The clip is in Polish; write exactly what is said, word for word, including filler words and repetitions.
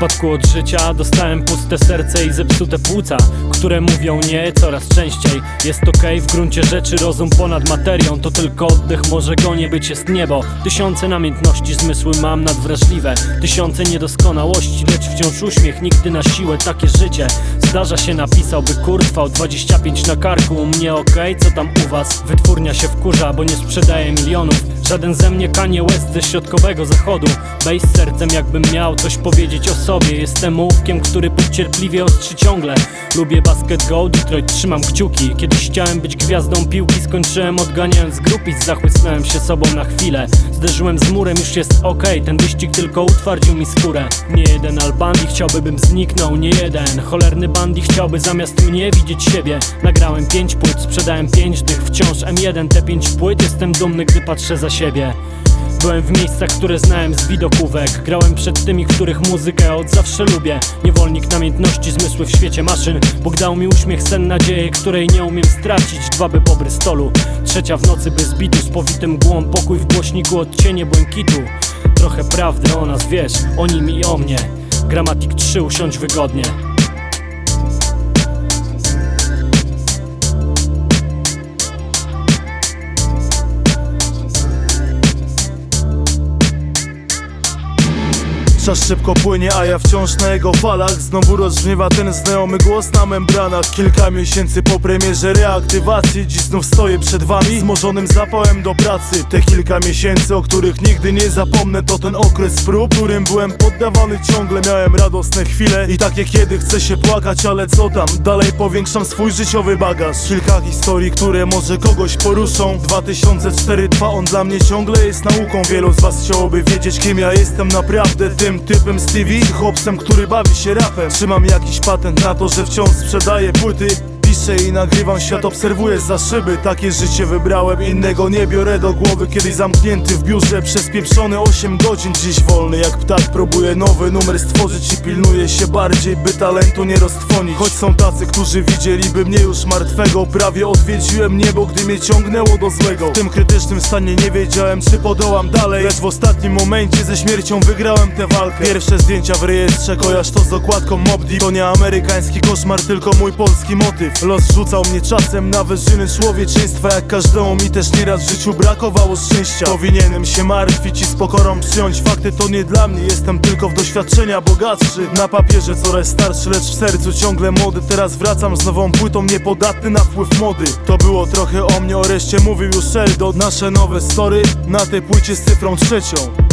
spadku od życia dostałem puste serce i zepsute płuca, które mówią nie coraz częściej. Jest okej, w gruncie rzeczy rozum ponad materią. To tylko oddech, może go nie być, jest niebo. Tysiące namiętności, zmysły mam nadwrażliwe. Tysiące niedoskonałości, lecz wciąż uśmiech. Nigdy na siłę, takie życie. Zdarza się, napisałby kurwa, dwadzieścia pięć na karku. U mnie okej, co tam u was? Wytwórnia się wkurza, bo nie sprzedaje milionów. Żaden ze mnie Kanye West ze środkowego zachodu. Bass sercem, jakbym miał coś powiedzieć o sobie. Jestem ołówkiem, który cierpliwie ostrzy ciągle. Lubię basket go, Detroit, trzymam kciuki. Kiedyś chciałem być gwiazdą piłki, skończyłem odganiając grupic. Zachłysnąłem się sobą na chwilę. Zderzyłem z murem, już jest okej. Ten wyścig tylko utwardził mi skórę. Nie jeden Albandi chciałby, bym zniknął, nie jeden cholerny Bandi chciałby zamiast mnie widzieć siebie. Nagrałem pięć płyt, sprzedałem pięć dych. Wciąż M jeden, te pięć płyt. Jestem dumny, gdy patrzę za siebie. Byłem w miejscach, które znałem z widokówek. Grałem przed tymi, których muzykę od zawsze lubię. Niewolnik namiętności, zmysły w świecie maszyn. Bóg dał mi uśmiech, sen, nadzieję, której nie umiem stracić. Dwa by po Brystolu, trzecia w nocy bez bitu. Z powitym mgłą, pokój w głośniku, odcienie błękitu. Trochę prawdy o nas, wiesz, o nim i o mnie. Gramatik trzy, usiądź wygodnie. Czas szybko płynie, a ja wciąż na jego falach. Znowu rozbrzmiewa ten znajomy głos na membranach. Kilka miesięcy po premierze reaktywacji, dziś znów stoję przed wami zmożonym zapałem do pracy. Te kilka miesięcy, o których nigdy nie zapomnę, to ten okres prób, którym byłem poddawany ciągle. Miałem radosne chwile i takie, kiedy chce się płakać, ale co tam, dalej powiększam swój życiowy bagaż. Kilka historii, które może kogoś poruszą. Dwa tysiące cztery trwa on dla mnie ciągle, jest nauką. Wielu z was chciałoby wiedzieć, kim ja jestem naprawdę. Tym typem Stevie, chłopcem, który bawi się rapem. Trzymam jakiś patent na to, że wciąż sprzedaję płyty. Piszę i nagrywam, świat obserwuję za szyby. Takie życie wybrałem, innego nie biorę do głowy. Kiedyś zamknięty w biurze przez pieprzone osiem godzin. Dziś wolny jak ptak, próbuję nowy numer stworzyć i pilnuję się bardziej, by talentu nie roztrwonić. Choć są tacy, którzy widzieliby mnie już martwego. Prawie odwiedziłem niebo, gdy mnie ciągnęło do złego. W tym krytycznym stanie nie wiedziałem, czy podołam dalej, lecz w ostatnim momencie ze śmiercią wygrałem tę walkę. Pierwsze zdjęcia w rejestrze, kojarz to z okładką Mob Deep. To nie amerykański koszmar, tylko mój polski motyw. Los rzucał mnie czasem na wyżyny człowieczeństwa. Jak każdemu mi też nieraz w życiu brakowało szczęścia. Powinienem się martwić i z pokorą przyjąć fakty. To nie dla mnie, jestem tylko w doświadczenia bogatszy. Na papierze coraz starszy, lecz w sercu ciągle młody. Teraz wracam z nową płytą, niepodatny na wpływ mody. To było trochę o mnie, o reszcie mówił już Sheldon. Nasze nowe story na tej płycie z cyfrą trzecią.